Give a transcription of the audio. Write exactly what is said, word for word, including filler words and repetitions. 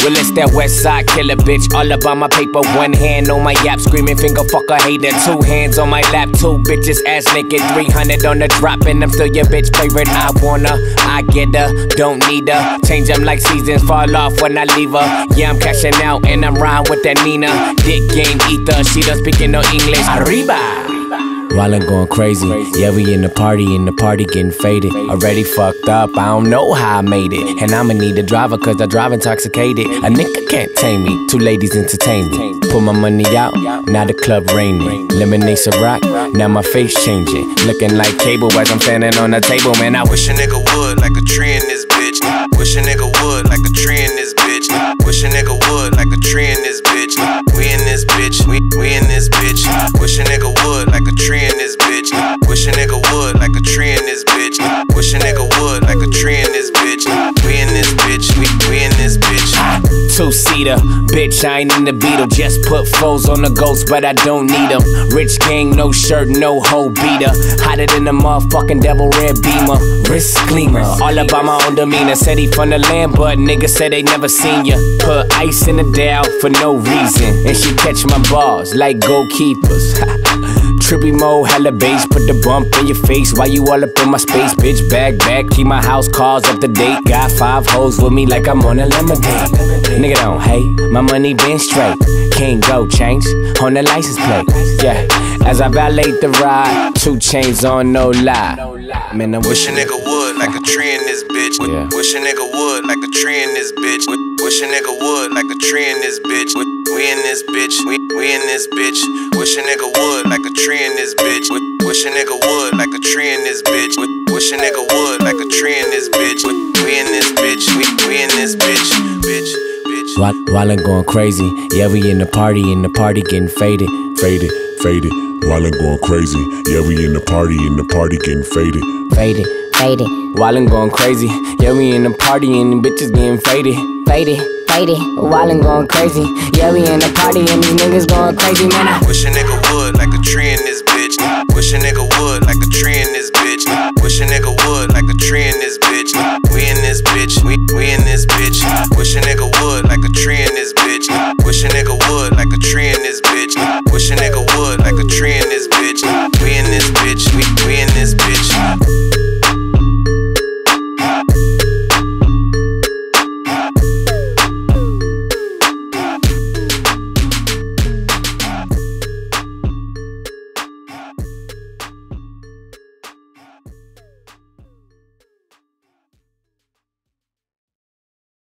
Well, it's that west side killer, bitch. All about my paper, one hand on my yap, screaming finger fucker hater. Two hands on my lap, two bitches ass naked, three hundred on the drop, and I'm still your bitch favorite. I wanna, I get her, don't need her. Change them like seasons, fall off when I leave her. Yeah, I'm cashing out and I'm riding with that Nina. Dick game ether, she done speaking no English. Arriba! While I'm going crazy, yeah, we in the party, in the party getting faded. Already fucked up, I don't know how I made it. And I'ma need a driver cause I drive intoxicated. A nigga can't tame me, two ladies entertain me. Put my money out, now the club raining. Lemonade Ciroc, now my face changing. Looking like cable as I'm standing on the table. Man, I wish a nigga would, like a tree in this bitch. Wish a nigga would, like a tree in this bitch. Wish a nigga would, like a tree in this bitch. We in this bitch, we, we in this bitch. Wish a nigga would, like a tree in this bitch. Wish a nigga would, like a tree in this bitch. Wish a nigga would, like a tree in this bitch. We in this bitch, we, we in this bitch. Two-seater, bitch, I ain't in the Beetle. Just put foes on the ghost, but I don't need them. Rich gang, no shirt, no hoe beater. Hotter than the motherfucking devil red beamer. Wrist gleamer, all about my own demeanor. Said he from the land, but niggas said they never seen ya. Put ice in the Dow for no reason, and she catch my balls like goalkeepers. Trippy mode, hella bass, put the bump in your face while you all up in my space. Bitch, back, back, keep my house calls up to date. Got five hoes with me like I'm on a lemonade. Nigga don't hate, my money been straight. Can't go change on the license plate. Yeah, as I valet the ride, two chains on, no lie. Man, I wish a nigga would, like a tree in this bitch. Yeah. Wish a nigga would, like a tree in this bitch. Wish a nigga would, like a tree in this bitch. We in this bitch, we, we in this bitch. Wish a nigga would, like a tree in this bitch. Wish a nigga would, like a tree in this bitch. Wish a nigga would, like a tree in this bitch. We in this bitch, we, we in this bitch, bitch, bitch. While, while I'm going crazy, yeah, we in the party, in the party getting faded, faded, faded. While I'm going crazy, yeah, we in the party, in the party getting faded, faded, faded. While I'm going crazy, yeah, we in the party and the bitches getting faded, faded, faded. While I'm going crazy, yeah, we in the party and these niggas going crazy, man. I wish a nigga would. Like